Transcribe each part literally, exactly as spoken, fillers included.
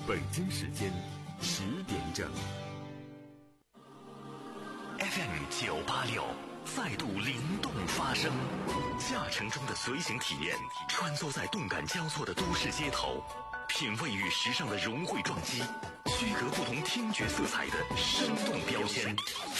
北京时间十点整。 F M 九八六，再度灵动发声，驾乘中的随行体验，穿梭在动感交错的都市街头，品味与时尚的融汇撞击，区隔不同听觉色彩的生动标签。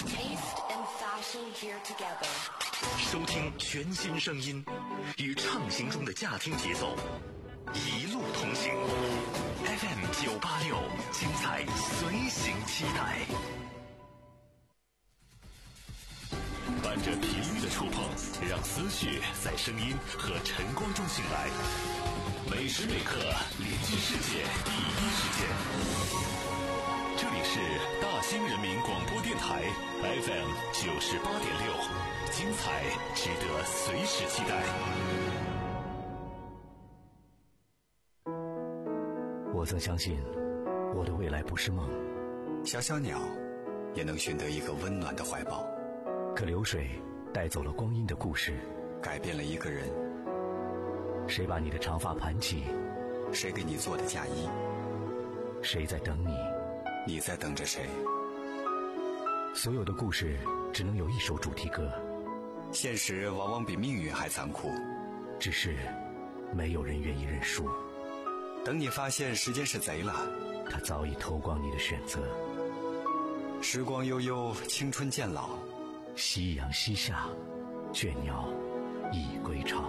收听全新声音，与畅行中的驾听节奏，一路同行。F M 九八六，精彩随行期待。伴着频率的触碰，让思绪在声音和晨光中醒来。每时每刻连接世界第一时间。这里是大兴人民广播电台 F M 九十八点六，精彩值得随时期待。 我曾相信，我的未来不是梦。 小小鸟也能寻得一个温暖的怀抱。 可流水带走了光阴的故事， 改变了一个人。 谁把你的长发盘起？ 谁给你做的嫁衣？ 谁在等你？ 你在等着谁？ 所有的故事只能有一首主题歌。 现实往往比命运还残酷， 只是没有人愿意认输。 等你发现时间是贼了， 他早已偷光你的选择。 时光悠悠，青春渐老， 夕阳西下，倦鸟已归巢。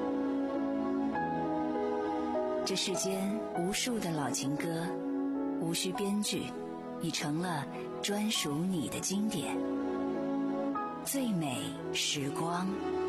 这世间无数的老情歌，无需编剧，已成了专属你的经典。最美时光。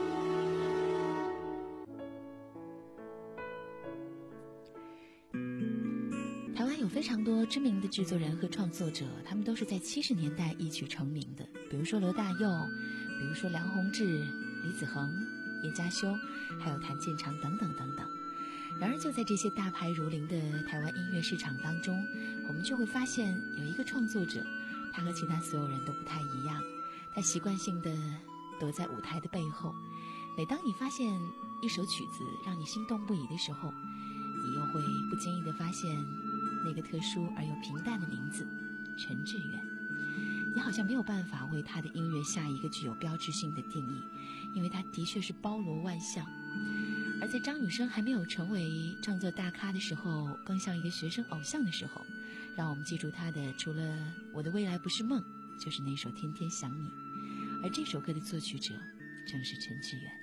台湾有非常多知名的制作人和创作者，他们都是在七十年代一举成名的，比如说罗大佑，比如说梁鸿志、李子恒、叶嘉修，还有谭健常等等等等。然而就在这些大牌如林的台湾音乐市场当中，我们就会发现有一个创作者，他和其他所有人都不太一样，他习惯性的躲在舞台的背后。每当你发现一首曲子让你心动不已的时候，你又会不经意地发现那个特殊而又平淡的名字陈志远。你好像没有办法为他的音乐下一个具有标志性的定义，因为他的确是包罗万象。而在张雨生还没有成为创作大咖的时候，更像一个学生偶像的时候，让我们记住他的除了我的未来不是梦，就是那首天天想你。而这首歌的作曲者正是陈志远。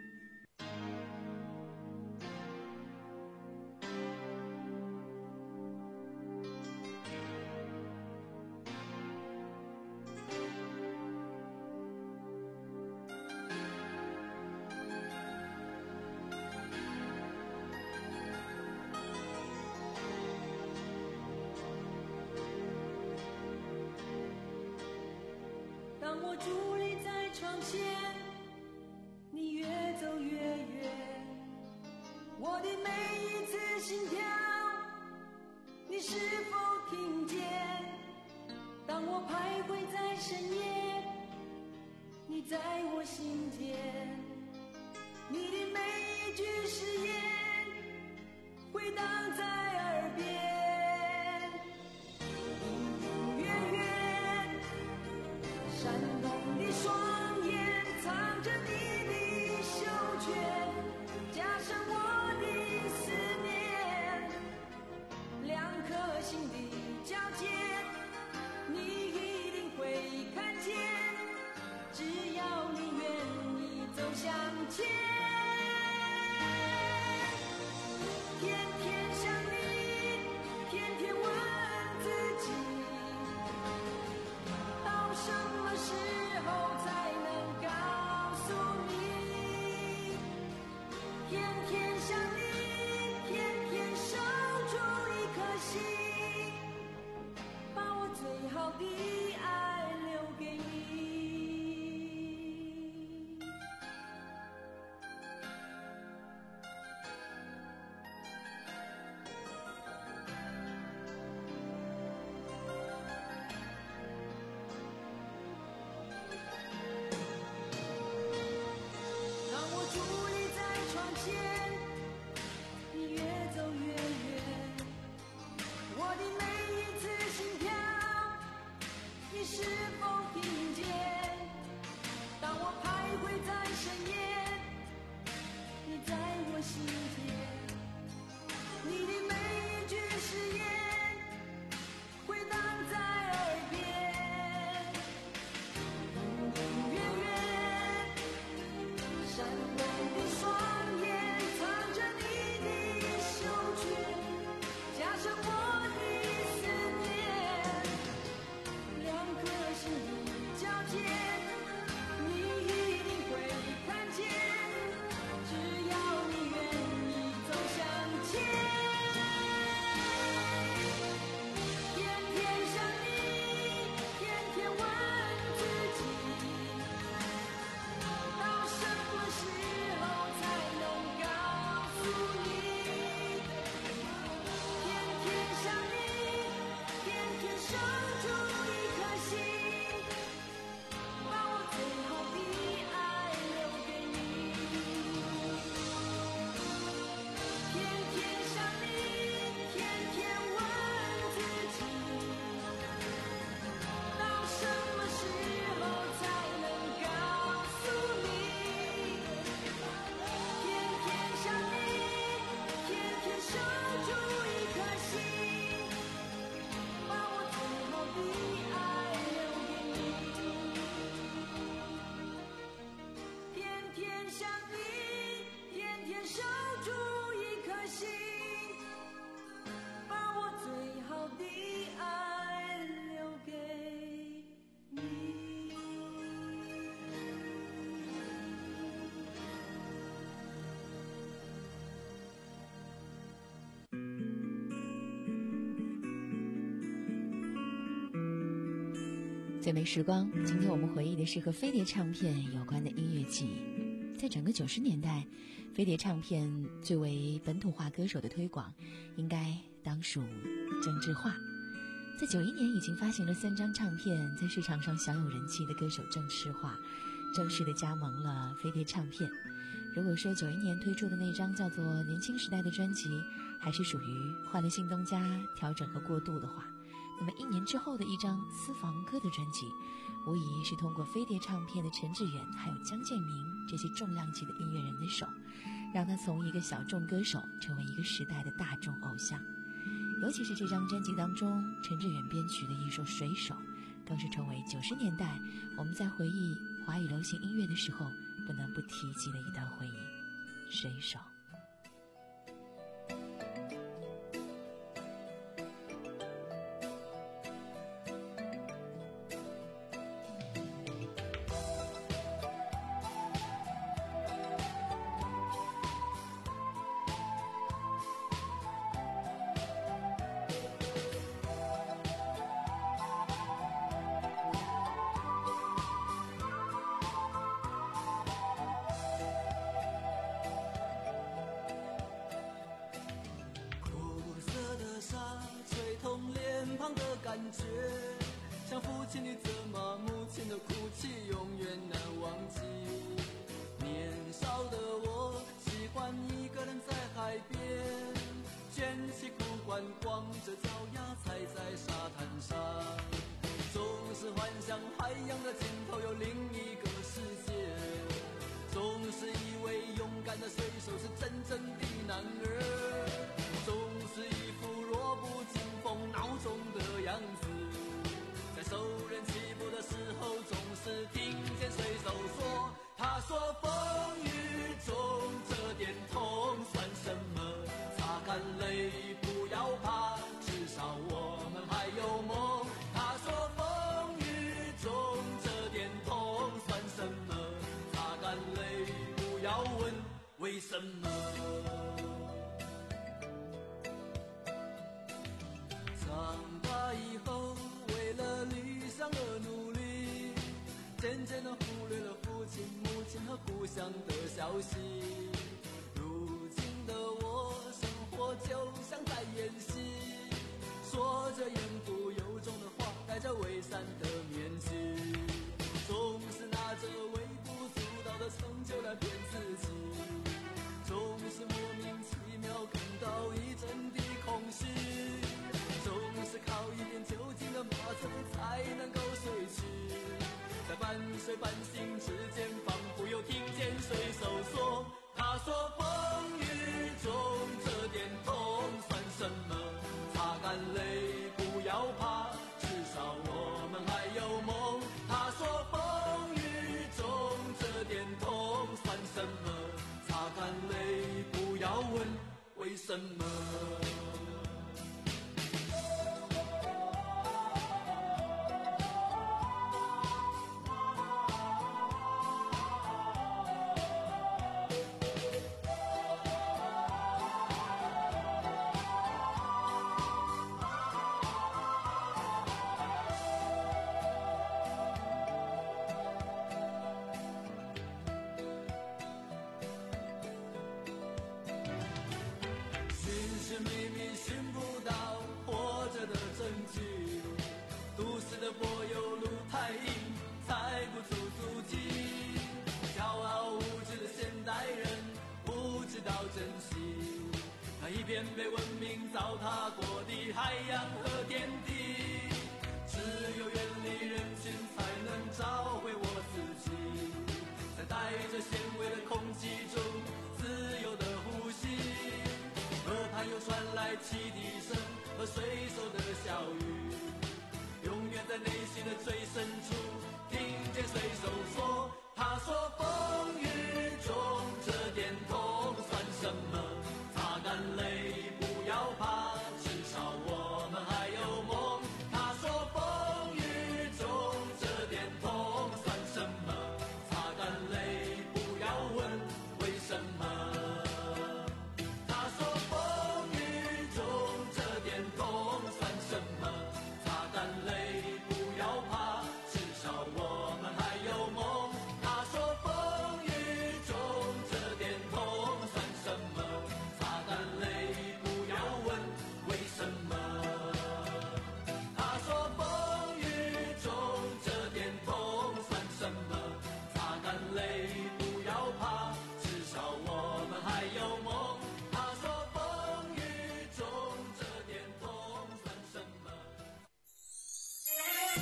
当我伫立在窗前，你越走越远，我的每一次心跳，你是否听见？当我徘徊在深夜，你在我心间，你的每一句誓言回荡在耳边。闪动的双眼藏着你的袖圈，加上我的思念，两颗心的交界，你一定会看见，只要你愿意走向前。天天想你，天天问自己，到什么时候才能告诉你？天天想你，天天守住一颗心，把我最好的爱留给你。 最美时光，今天我们回忆的是和飞碟唱片有关的音乐记忆。在整个九十年代，飞碟唱片最为本土化歌手的推广，应该当属郑智化。在九一年已经发行了三张唱片，在市场上享有人气的歌手郑智化，正式的加盟了飞碟唱片。如果说九一年推出的那张叫做《年轻时代》的专辑，还是属于换了新东家调整和过渡的话，那么一年之后的一张私房歌的专辑，无疑是通过飞碟唱片的陈志远还有江建明这些重量级的音乐人的手，让他从一个小众歌手成为一个时代的大众偶像。尤其是这张专辑当中，陈志远编曲的一首《水手》，更是成为九十年代我们在回忆华语流行音乐的时候不能不提及的一段回忆。水手。 感觉像父亲的责骂，母亲的哭泣，永远难忘记。年少的我喜欢一个人在海边，卷起裤管，光着脚丫踩在沙滩上，总是幻想海洋的尽头有另一个世界，总是以为勇敢的水手是真正的男儿，总是一副弱不禁风孬种的样子，在受人欺负的时候总是听见水手说，他说风雨中这点痛算什么，擦干泪不要怕，至少我们还有梦。他说风雨中这点痛算什么，擦干泪不要问为什么。长大以后为了理想而努力，渐渐地忽略了父亲母亲和故乡的消息，如今的我生活就像在演戏，说着言不由衷的话，戴着伪善的面具，总是拿着微不足道的成就来骗自己，总是莫名其妙感到一阵的空虚，总是靠一点酒精的麻醉才能够睡去，在半睡半醒之间，仿佛又听见水手说，他说风雨中这点痛算什么，擦干泪不要怕，至少我们还有梦。他说风雨中这点痛算什么，擦干泪不要问为什么。一片被文明糟蹋过的海洋和天地，只有远离人群才能找回我自己，在带着纤维的空气中自由的呼吸，河畔又传来汽笛声和水手的笑语，永远在内心的最深处听见水手说，他说风雨中这点痛算什么，擦干泪不要怕，至少我们还有梦。他说风雨中这点痛算什么，擦干泪不要问为什么。他说风雨中这点痛算什么，擦干泪不要怕，至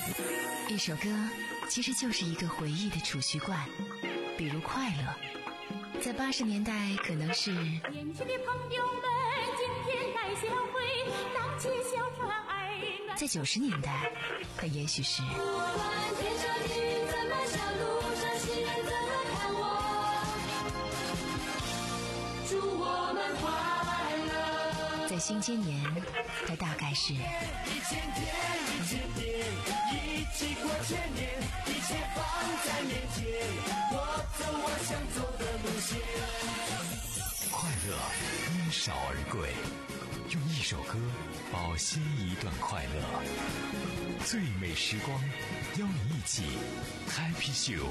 一首歌其实就是一个回忆的储蓄罐，比如快乐，在八十年代可能是年轻的朋友们今天来相会，荡起小船儿暖。 在九十年代它也许是天上你怎么笑，路上行人怎么看我，祝我们快乐。 在新千年它大概是一千天一千天一起过千年，一切放在面前，我走我想走的路线。 快乐因少而贵，用一首歌保鲜一段快乐。最美时光，邀你一起 Happy Show。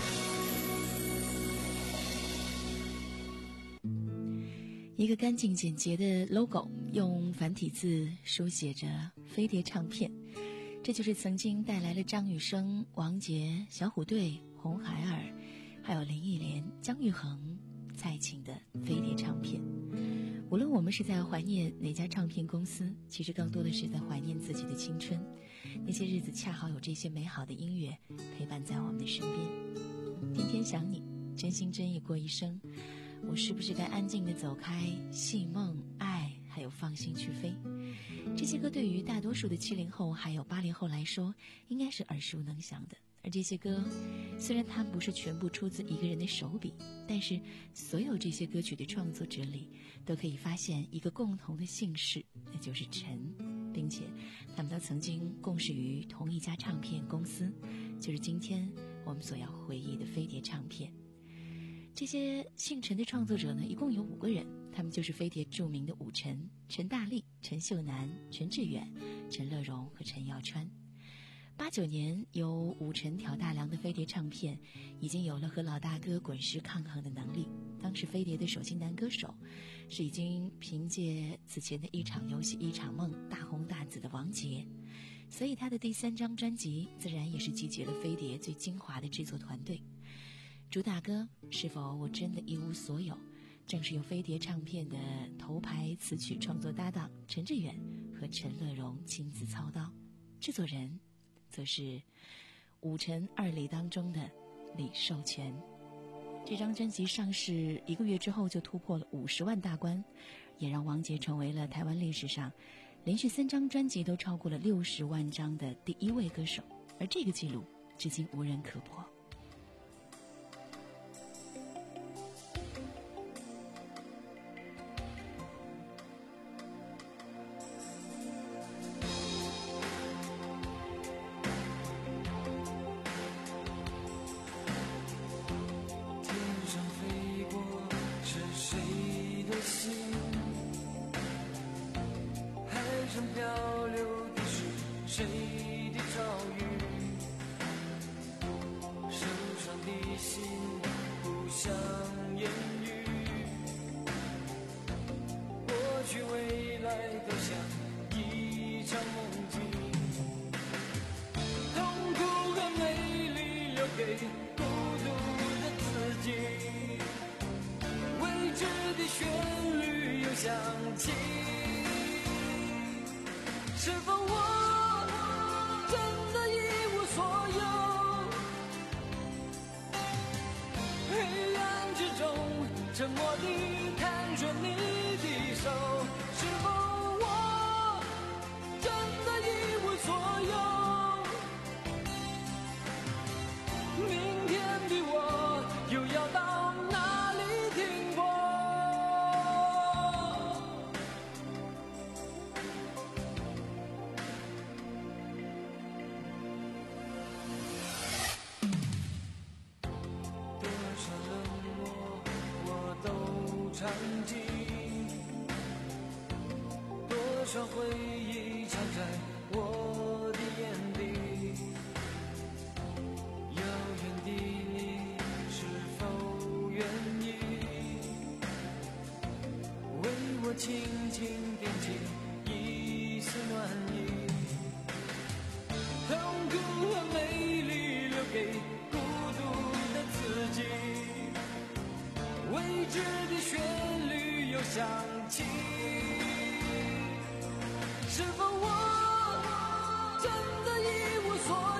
一个干净简洁的 logo， 用繁体字书写着飞碟唱片，这就是曾经带来了张雨生、王杰、小虎队、红孩儿，还有林忆莲、姜育恒、蔡琴的飞碟唱片。无论我们是在怀念哪家唱片公司，其实更多的是在怀念自己的青春，那些日子恰好有这些美好的音乐陪伴在我们的身边。天天想你，真心真意过一生，我是不是该安静地走开？戏梦、爱，还有放心去飞，这些歌对于大多数的七零后还有八零后来说，应该是耳熟能详的。而这些歌，虽然它不是全部出自一个人的手笔，但是所有这些歌曲的创作者里，都可以发现一个共同的姓氏，那就是陈，并且他们都曾经共事于同一家唱片公司，就是今天我们所要回忆的飞碟唱片。这些姓陈的创作者呢，一共有五个人，他们就是飞碟著名的五陈：陈大力、陈秀楠、陈志远、陈乐融和陈耀川。八九年，由五陈挑大梁的飞碟唱片已经有了和老大哥滚石抗衡的能力。当时飞碟的首席男歌手是已经凭借此前的一场游戏一场梦大红大紫的王杰，所以他的第三张专辑自然也是集结了飞碟最精华的制作团队。主打歌是否我真的一无所有，正是由飞碟唱片的头牌词曲创作搭档陈志远和陈乐融亲自操刀，制作人则是五陈二李当中的李寿全。这张专辑上市一个月之后就突破了五十万大关，也让王杰成为了台湾历史上连续三张专辑都超过了六十万张的第一位歌手，而这个记录至今无人可破。 是否我真的一无所有？黑暗之中，沉默地看着你的手。是否我真的一无所有？明天的我又要到哪里停泊？尝尽多少回忆藏在我的眼底，遥远的你是否愿意为我轻轻点起一丝暖意？痛苦和美丽留给孤独的自己，未知的旋律又响起，是否我真的一无所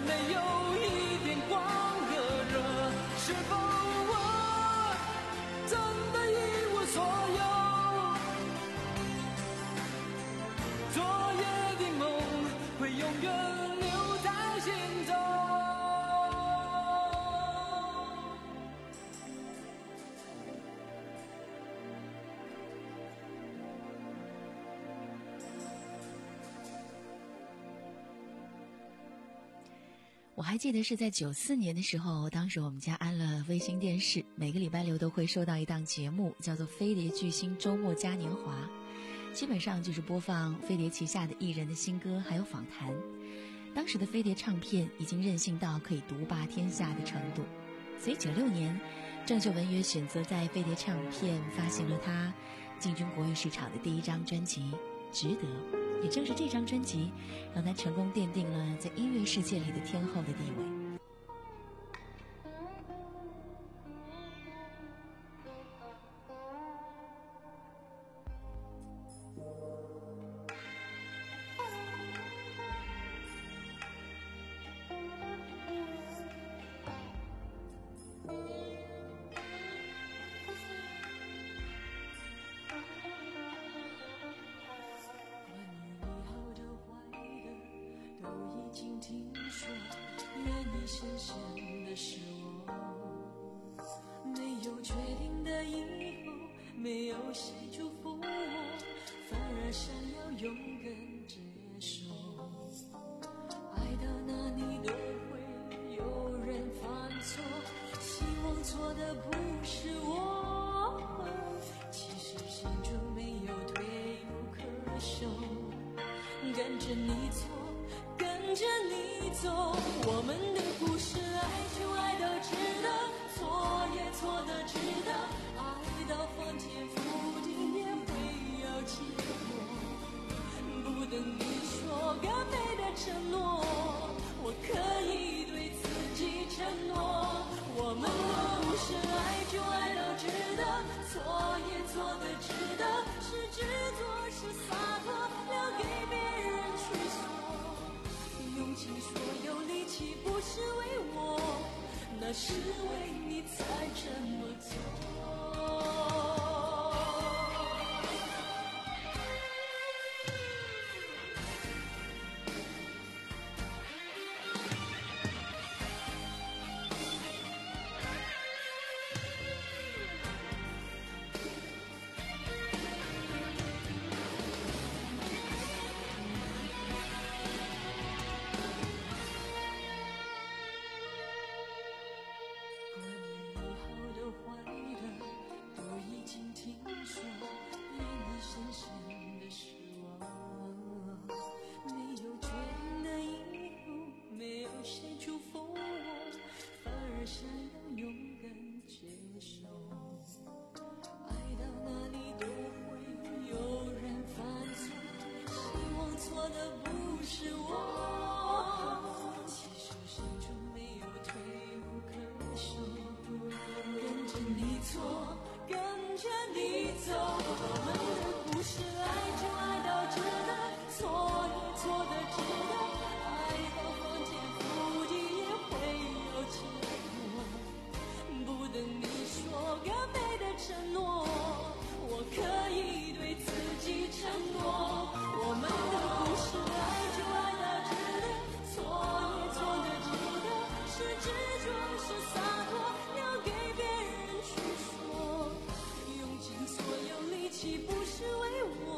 没有一点光和热？是否我真的一无所有？昨夜的梦会永远留在心中。 我还记得是在九四年的时候，当时我们家安了卫星电视，每个礼拜六都会收到一档节目，叫做《飞碟巨星周末嘉年华》，基本上就是播放飞碟旗下的艺人的新歌，还有访谈。当时的飞碟唱片已经任性到可以独霸天下的程度，所以九六年，郑秀文也选择在飞碟唱片发行了他进军国语市场的第一张专辑《值得》。也正是这张专辑，让他成功奠定了在音乐世界里的天后的地位。 深深的是我，没有确定的以后，没有谁祝福我，反而想要勇敢接受。爱到哪里都会有人犯错，希望错的不是我，其实心中没有退无可守，跟着你错，跟着你走，我们的故事爱就爱到值得，错也错的值得，爱到翻天覆地也会有结果，不等你说更美的承诺，我可以对自己承诺，我们的故事爱就爱到值得，错也错的值得，是执着是洒脱，留给别人去说，用尽所有力气不是为我，那是为你才这么做。不是为我，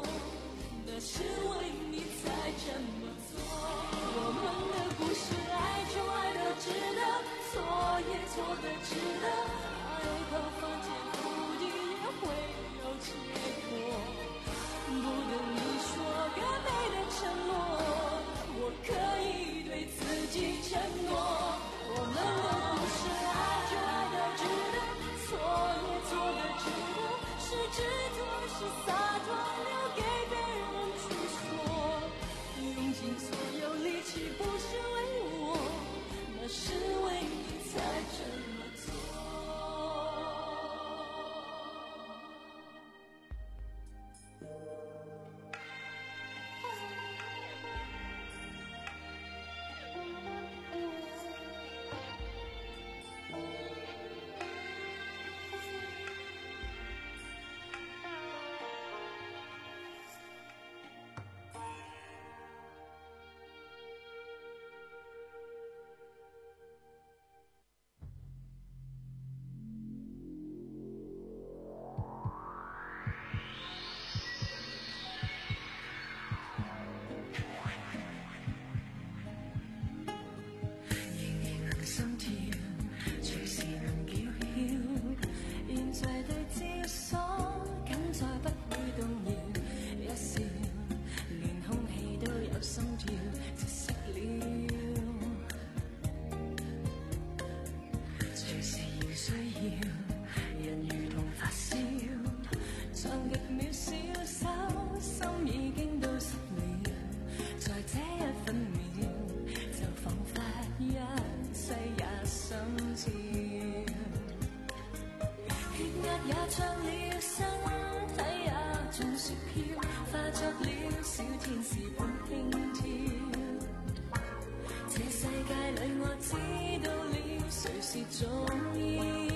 唱極渺小手，心已經都濕了，在這一分秒，就彷彿一切也心跳，血壓也唱了，身體也像雪飄，化作了小天使般輕佻，這世界裏我知道了誰是重要，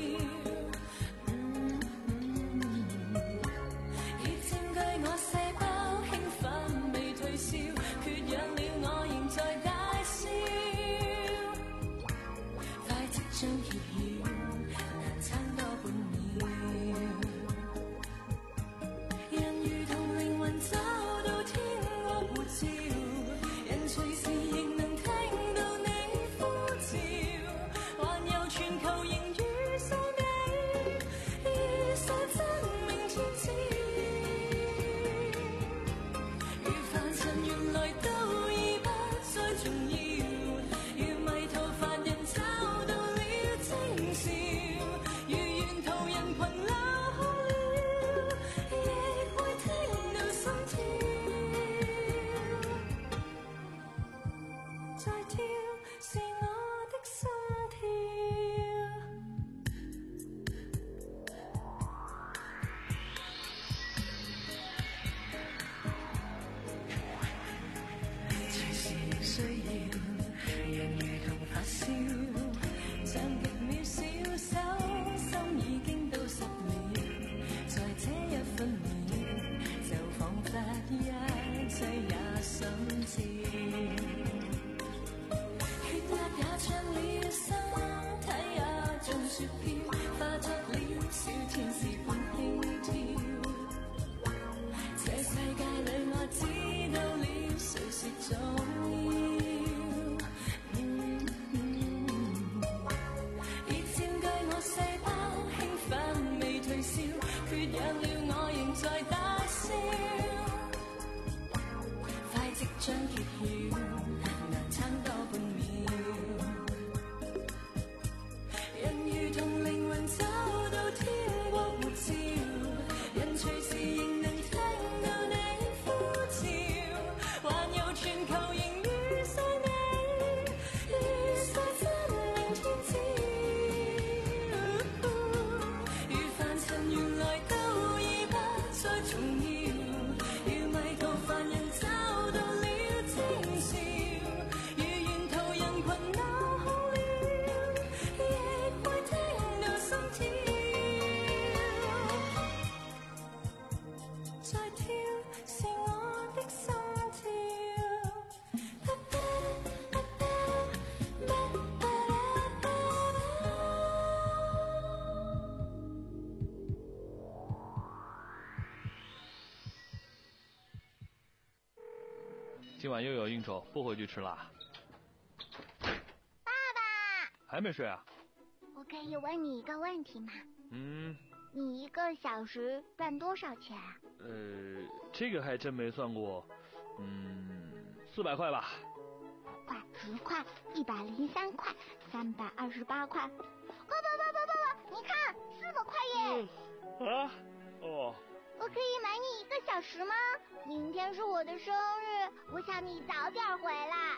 今晚又有应酬，不回去吃啦。 爸爸， 还没睡啊？ 我可以问你一个问题吗？ 嗯。 你一个小时赚多少钱啊？ 呃，这个还真没算过。嗯，四百块吧。 五块、十块、一百零三块、三百二十八块。爸爸，爸爸，爸爸，你看，四百块耶！ 嗯、啊？哦。 我可以买你一个小时吗？明天是我的生日，我想你早点回来。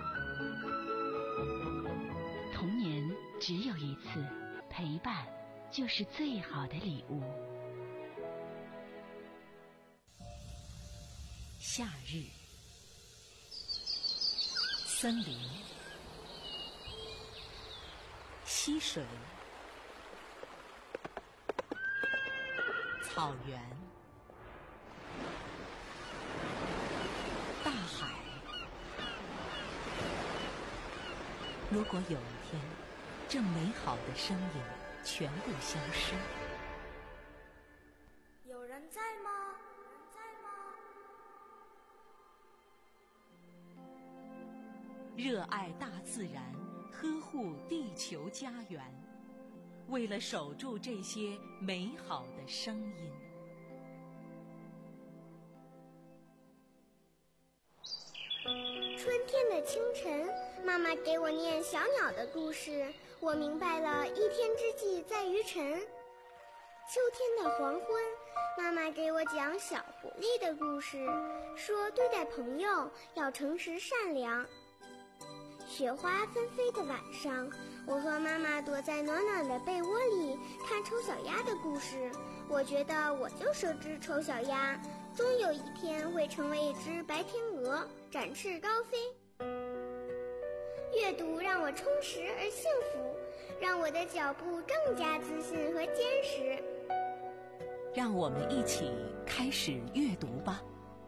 童年只有一次，陪伴就是最好的礼物。夏日，森林，溪水，草原，大海。如果有一天，这美好的声音全部消失， 有人在吗？ 热爱大自然，呵护地球家园，为了守住这些美好的声音。 春天的清晨，妈妈给我念小鸟的故事，我明白了一天之计在于晨。秋天的黄昏， 妈妈给我讲小狐狸的故事，说对待朋友要诚实善良。雪花纷飞的晚上，我和妈妈躲在暖暖的被窝里看丑小鸭的故事。我觉得我就是只丑小鸭，终有一天会成为一只白天鹅，展翅高飞。阅读让我充实而幸福，让我的脚步更加自信和坚实。 让我们一起开始阅读吧。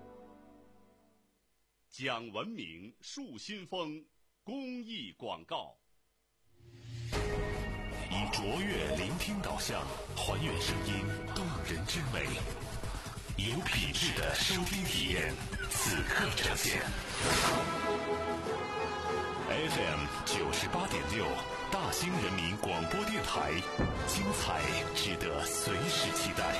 讲文明树新风公益广告，以卓越聆听导向，还原声音动人之美，有品质的收听体验，此刻呈现。F M 九十八点六，大兴人民广播电台，精彩值得随时期待。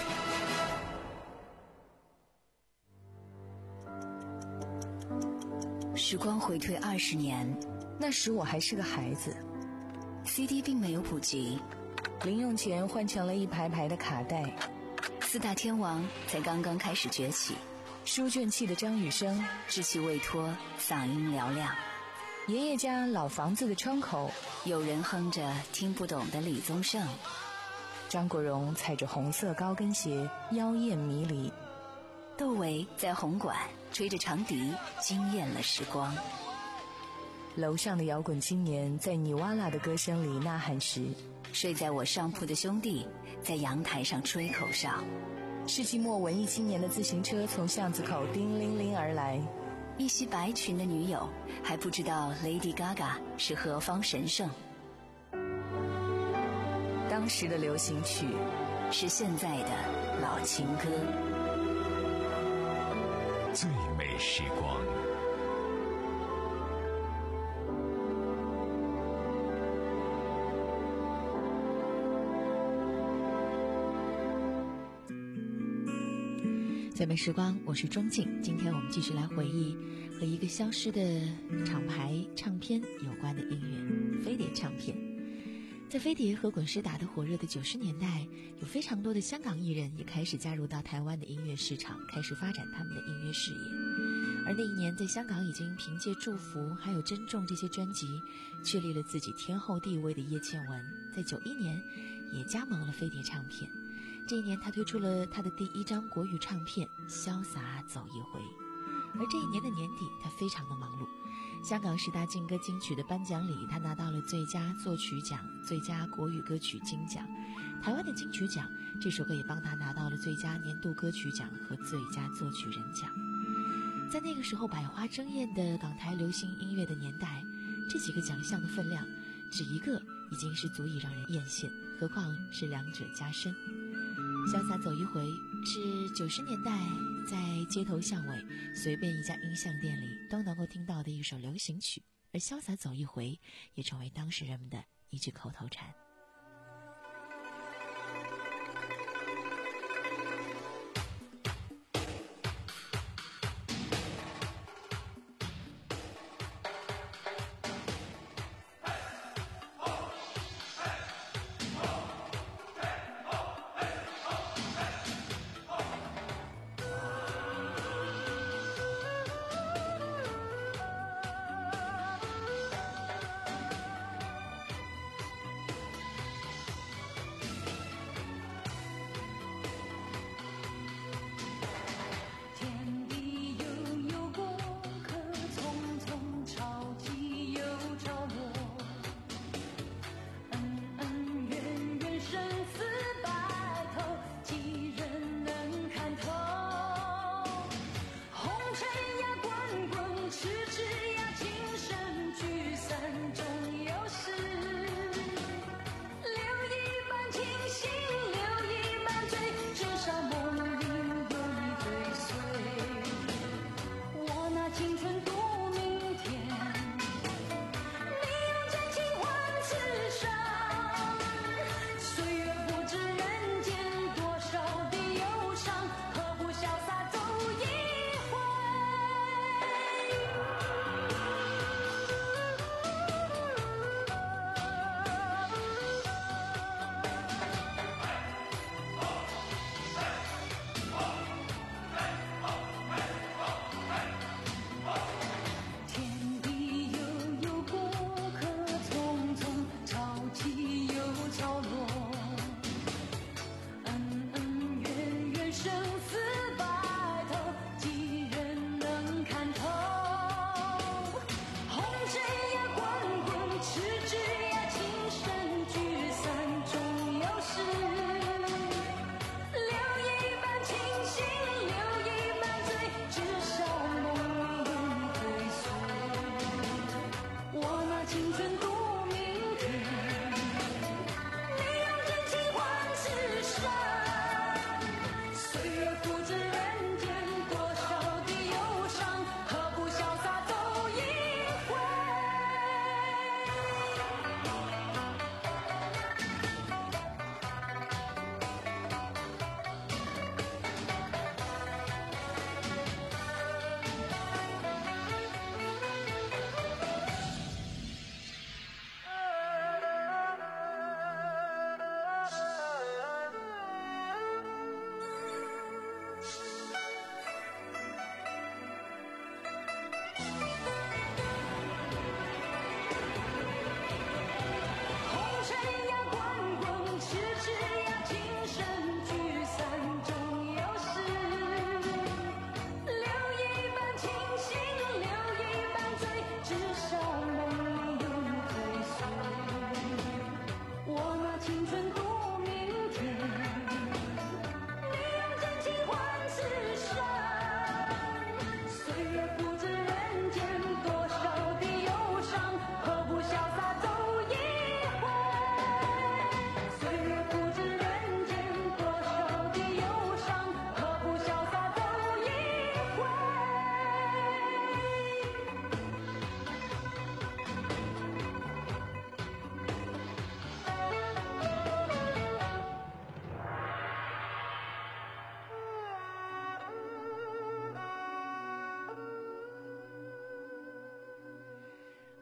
时光回退二十年， 那时我还是个孩子 ，C D 并没有普及， 零用钱换成了一排排的卡带， 四大天王才刚刚开始崛起， 书卷气的张雨生稚气未脱，嗓音嘹亮。 爷爷家老房子的窗口， 有人哼着听不懂的李宗盛。 张国荣踩着红色高跟鞋，妖艳迷离。 窦唯在红馆吹着长笛，惊艳了时光。 楼上的摇滚青年在尼瓦拉的歌声里呐喊时， 睡在我上铺的兄弟在阳台上吹口哨。 世纪末文艺青年的自行车从巷子口叮铃铃而来。 一袭白裙的女友还不知道 Lady Gaga 是何方神圣。 当时的流行曲是现在的老情歌。 最美时光。 最美时光，我是钟静。今天我们继续来回忆和一个消失的厂牌唱片有关的音乐——飞碟唱片。在飞碟和滚石打得火热的九十年代，有非常多的香港艺人也开始加入到台湾的音乐市场，开始发展他们的音乐事业。而那一年，在香港已经凭借《祝福》还有《珍重》这些专辑确立了自己天后地位的叶倩文，在九一年也加盟了飞碟唱片。这一年，他推出了他的第一张国语唱片《潇洒走一回》。而这一年的年底，他非常的忙碌。香港十大劲歌金曲的颁奖礼，他拿到了最佳作曲奖、最佳国语歌曲金奖。台湾的金曲奖，这首歌也帮他拿到了最佳年度歌曲奖和最佳作曲人奖。在那个时候百花争艳的港台流行音乐的年代，这几个奖项的分量，只一个已经是足以让人艳羡，何况是两者加深。潇洒走一回是九十年代在街头巷尾随便一家音像店里都能够听到的一首流行曲，而潇洒走一回也成为当时人们的一句口头禅。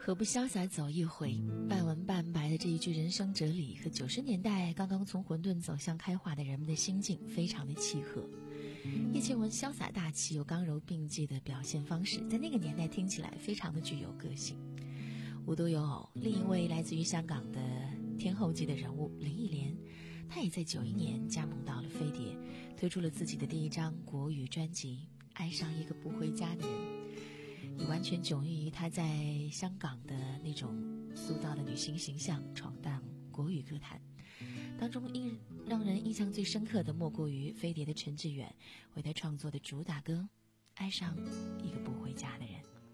何不潇洒走一回，半文半白的这一句人生哲理和九十年代刚刚从混沌走向开化的人们的心境非常的契合。叶倩文潇洒大气又刚柔并济的表现方式，在那个年代听起来非常的具有个性。无独有偶，另一位来自于香港的天后级的人物林忆莲，她也在九一年加盟到了飞碟，推出了自己的第一张国语专辑《爱上一个不回家的人》，也完全迥异于她在香港的那种塑造的女性形象，闯荡国语歌坛。当中印让人印象最深刻的莫过于飞碟的陈志远为他创作的主打歌《爱上一个不回家的人》。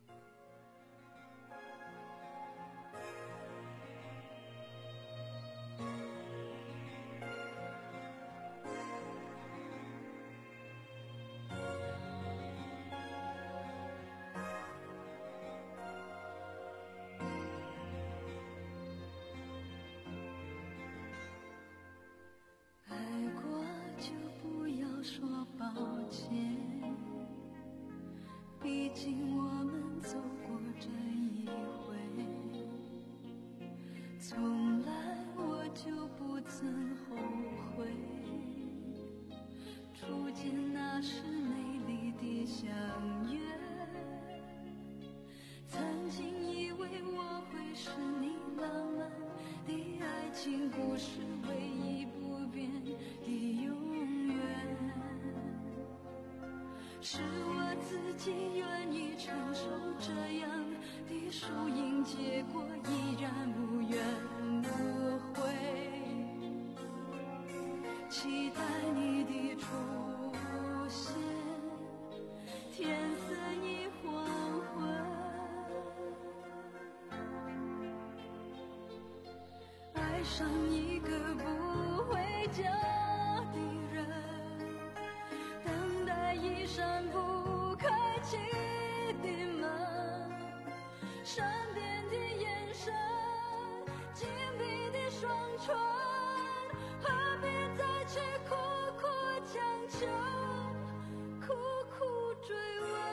上一个不回家的人，等待一扇不开启的门，善变的眼神，紧闭的双唇，何必再去苦苦强求，苦苦追问。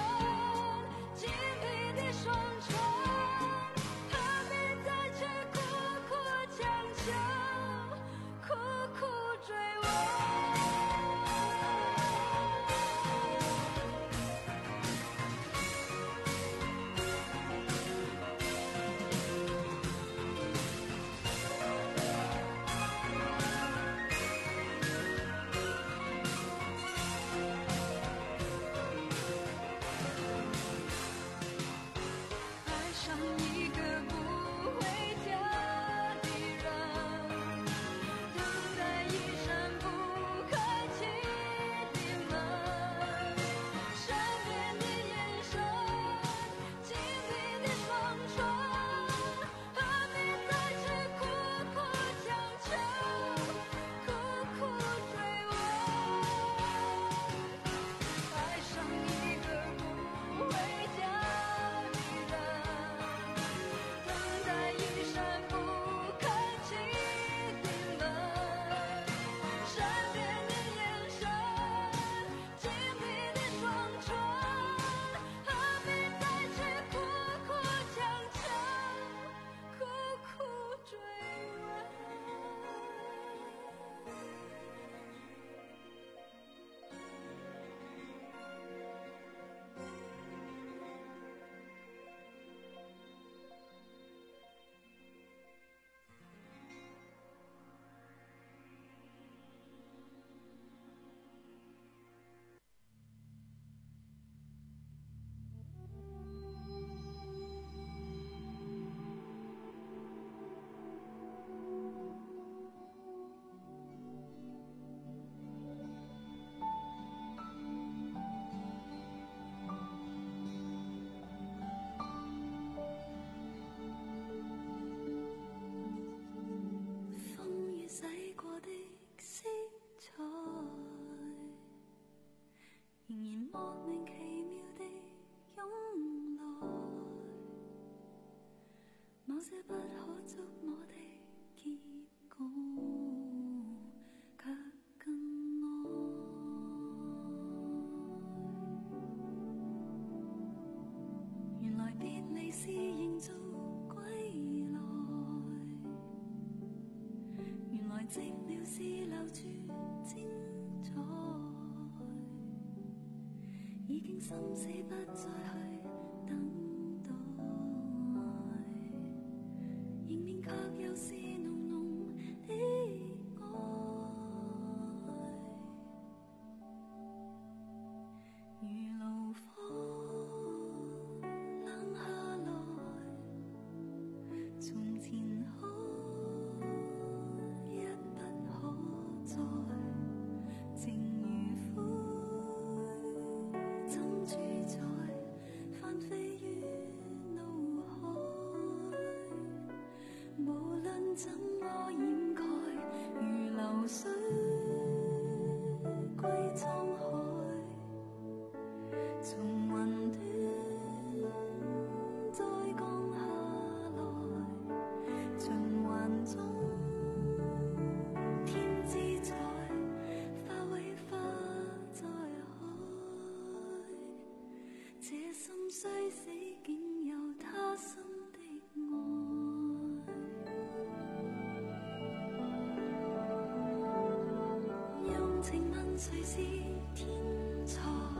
双唇，何必再去苦些不可觸摸的結果，卻更愛。原來別離是營造歸來，原來寂寥是留住精彩，已經心死不再去等待，迎面卻又是濃濃的愛。如爐火冷下來，從前可一不可再，情如灰怎主宰，翻飛於腦海，無論怎麼掩蓋，如流水歸滄海，從雲端再降下來，循環中添姿彩，化為花在海，這心雖死竟有他生的愛。用情問誰是天才，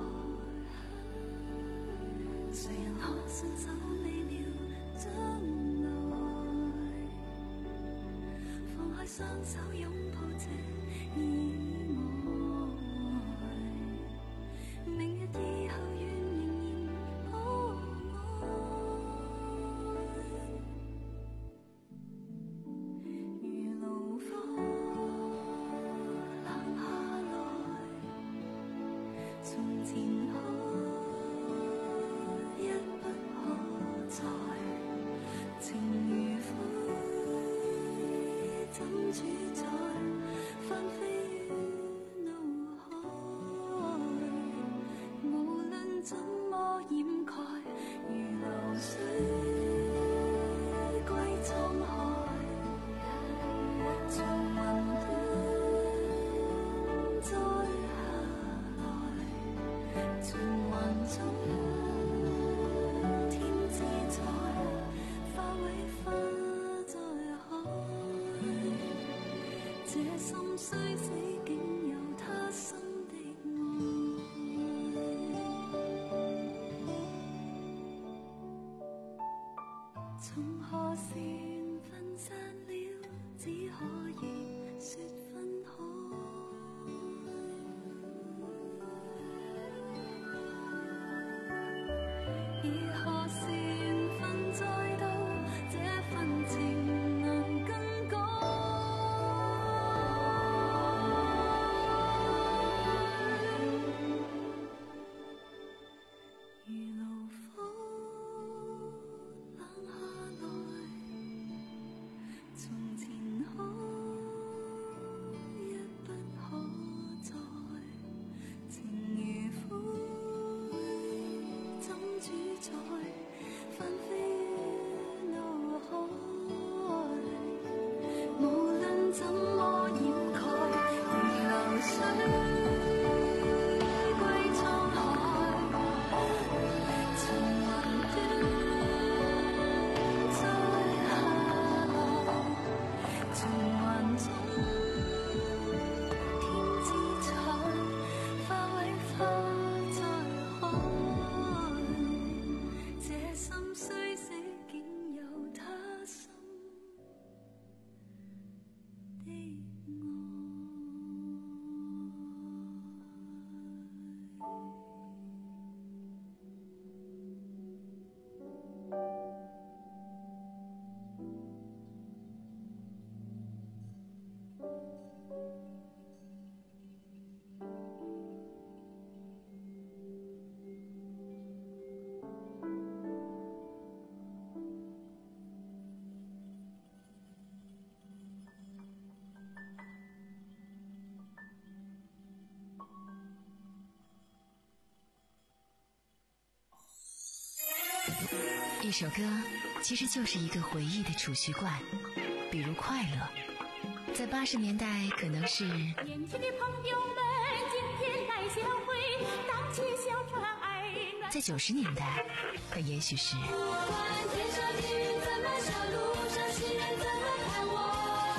誰人可信守未了將來，放開雙手擁抱這意外，明日以後願仍然可愛。如爐火冷下來，從前可一不可再，情如灰怎主宰，翻飛於腦海，無論怎麼掩蓋，如流水歸滄海，從雲端再下來，循環中添姿彩，化為花在海，這心雖死竟有他生的愛。從何時緣分散了，只可以說分開。而何時緣分再到，這份情能更改。如爐火冷下來，從前可首歌其实就是一个回忆的储蓄罐，比如快乐，在八十年代可能是年轻的朋友们今天来相会，荡起小船儿暖， 在九十年代它也许是不管天上的云怎么笑，路上行人怎么看我，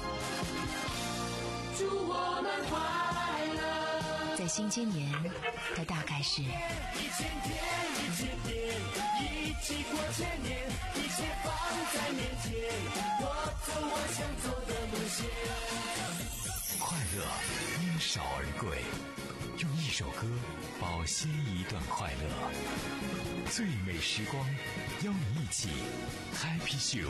祝我们快乐。 在新千年它大概是一千天一千天一起过千年，一切放在面前，我走我想走的路线。 快乐因少而贵，用一首歌保鲜一段快乐。最美时光，邀你一起 Happy Show。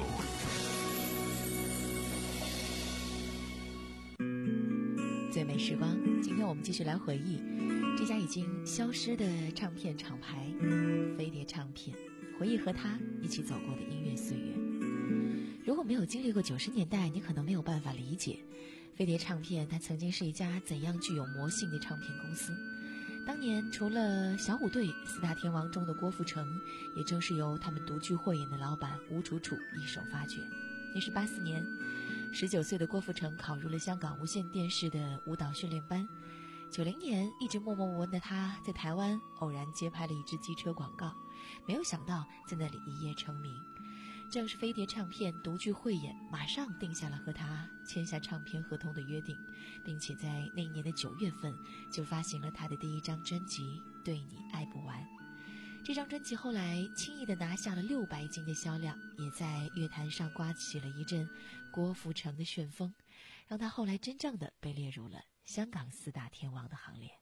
最美时光，今天我们继续来回忆这家已经消失的唱片厂牌飞碟唱片，回忆和他一起走过的音乐岁月。如果没有经历过九十年代，你可能没有办法理解飞碟唱片它曾经是一家怎样具有魔性的唱片公司。当年除了小虎队四大天王中的郭富城，也正是由他们独具慧眼的老板吴楚楚一手发掘。那是八四年，十九岁的郭富城考入了香港无线电视的舞蹈训练班。九零年一直默默无闻的他，在台湾偶然接拍了一支机车广告，没有想到在那里一夜成名。正是飞碟唱片独具慧眼，马上定下了和他签下唱片合同的约定，并且在那一年的九月份就发行了他的第一张专辑《对你爱不完》。这张专辑后来轻易地拿下了六百斤的销量，也在乐坛上刮起了一阵郭富城的旋风，让他后来真正的被列入了香港四大天王的行列。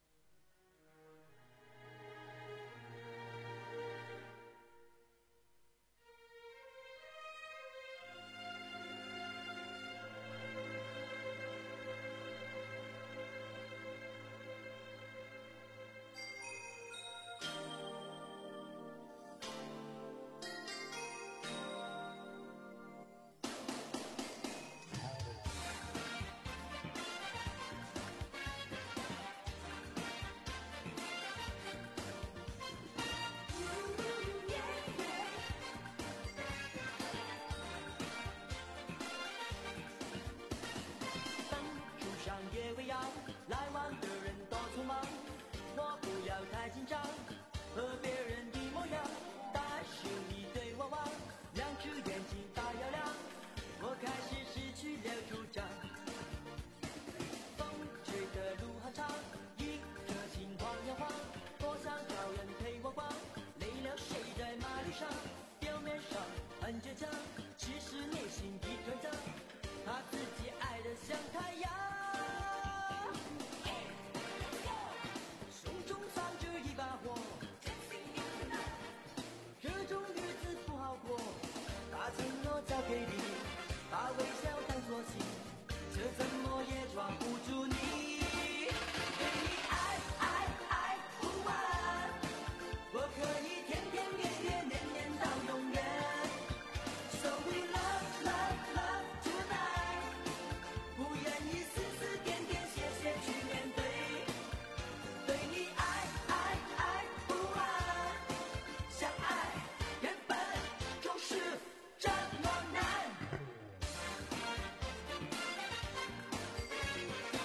来往的人都匆忙，我不要太紧张，和别人一模样，但是你对我望，两只眼睛大又亮，我开始失去了主张。风吹的路很长，一颗心晃呀晃，多想找人陪我逛，累了睡在马路上，表面上很倔强，其实内心一团糟，他自己爱得像太阳。交给你，把微笑当作信，这怎么也抓不住你。对你爱爱爱不完，我可以天天年年年年到永远。So we love love love tonight， 不愿意丝丝点点谢谢去面对。对你爱爱爱不完，相爱原本就是这么难。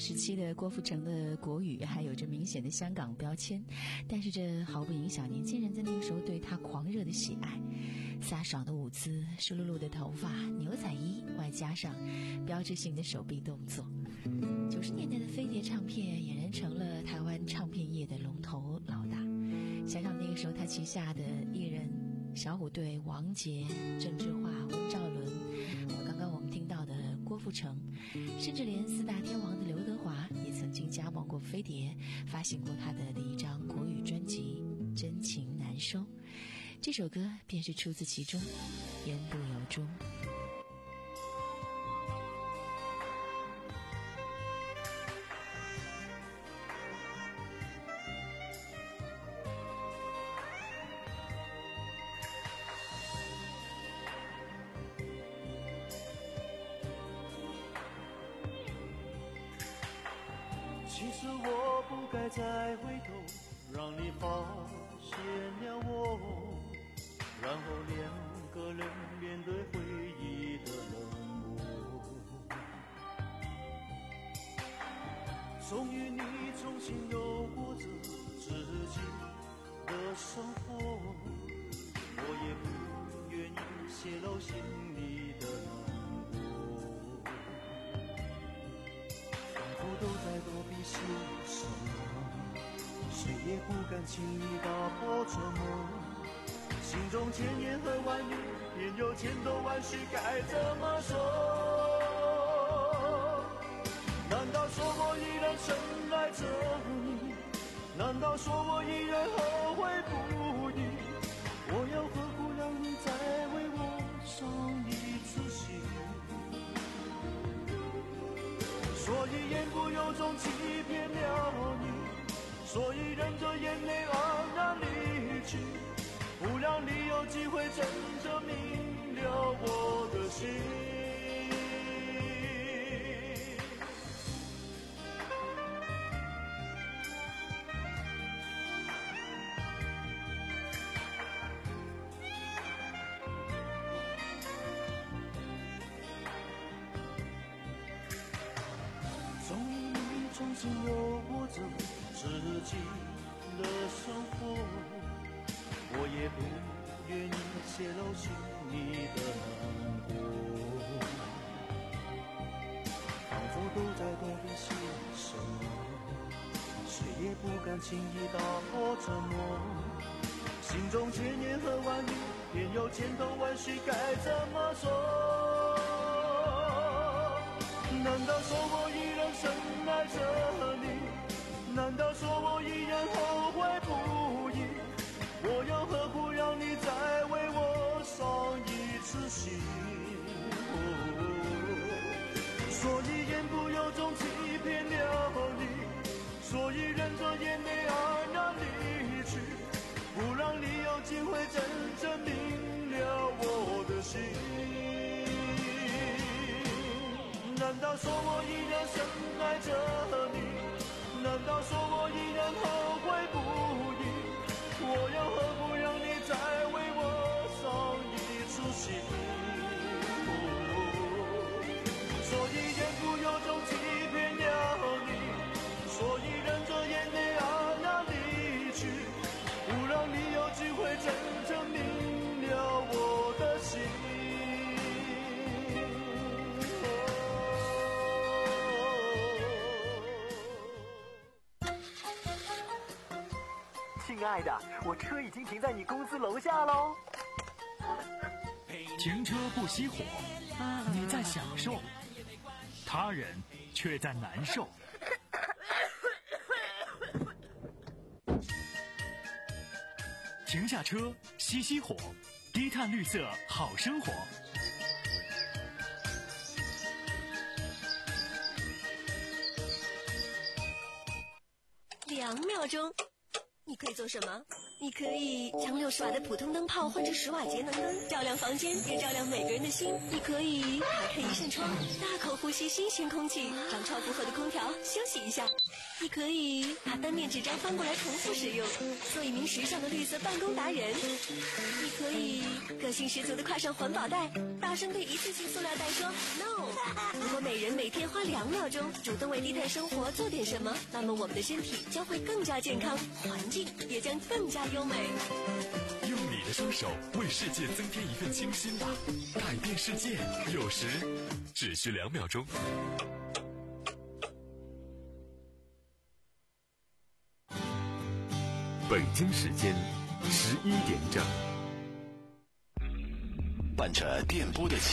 时期的郭富城的国语还有着明显的香港标签，但是这毫不影响年轻人在那个时候对他狂热的喜爱。飒爽的舞姿，湿漉漉的头发，牛仔衣，外加上标志性的手臂动作。九十年代的飞碟唱片俨然成了台湾唱片业的龙头老大。想想那个时候他旗下的艺人小虎队、王杰、郑智化、温兆伦，我刚刚我们听到的郭富城，甚至连四大天王的刘德华也曾经加盟过飞碟，发行过他的第一张国语专辑《真情难收》。这首歌便是出自其中，言不由衷。 其实我不该再回头，让你发现了我，然后两个人面对回忆的冷漠。终于你重新有过着自己的生活，我也不愿意泄露心里的难过，仿佛都在躲避些什么，谁也不敢轻易打破沉默，心中千言和万语，便有千头万绪，该怎么说？难道说我依然深爱着你？难道说我依然后悔不已？我要何苦让你再为我伤一次心？所以言不由衷欺骗了你，所以忍着眼泪黯然离去，不让你有机会真正明了我的心。终于你重新有过着自己的生活，我也不愿意泄露心里的难过，仿佛都在躲避些什么，谁也不敢轻易打破沉默，心中千言和万语，便有千头万绪，该怎么说？难道说我依然深爱着你？难道说我依然后悔不已？我又何苦让你再为我伤一次心？所以言不由衷欺骗了你，所以忍着眼泪黯然离去，不让你有机会真正明了我的心。难道说我依然深爱着你？难道说我依然后悔不已？我又何苦让你再为我伤一次心？所以言不由衷欺骗了你，所以忍着眼泪黯然离去，不让你有机会真正明了我的心。 亲爱的，我车已经停在你公司楼下喽。 停车不熄火，你在享受，他人却在难受。停下车，熄熄火，低碳绿色好生活。 两秒钟。你可以做什么？ 你可以将六十瓦的普通灯泡换成十瓦节能灯，照亮房间，也照亮每个人的心。你可以打开一扇窗，大口呼吸新鲜空气，让超负荷的空调休息一下。你可以把单面纸张翻过来重复使用，做一名时尚的绿色办公达人。你可以个性十足的挎上环保袋，大声对一次性塑料袋说 no。 如果每人每天花两秒钟主动为低碳生活做点什么，那么我们的身体将会更加健康，环境也将更加优美。 用你的双手为世界增添一份清新吧，改变世界有时只需两秒钟。北京时间十一点整， 伴着电波的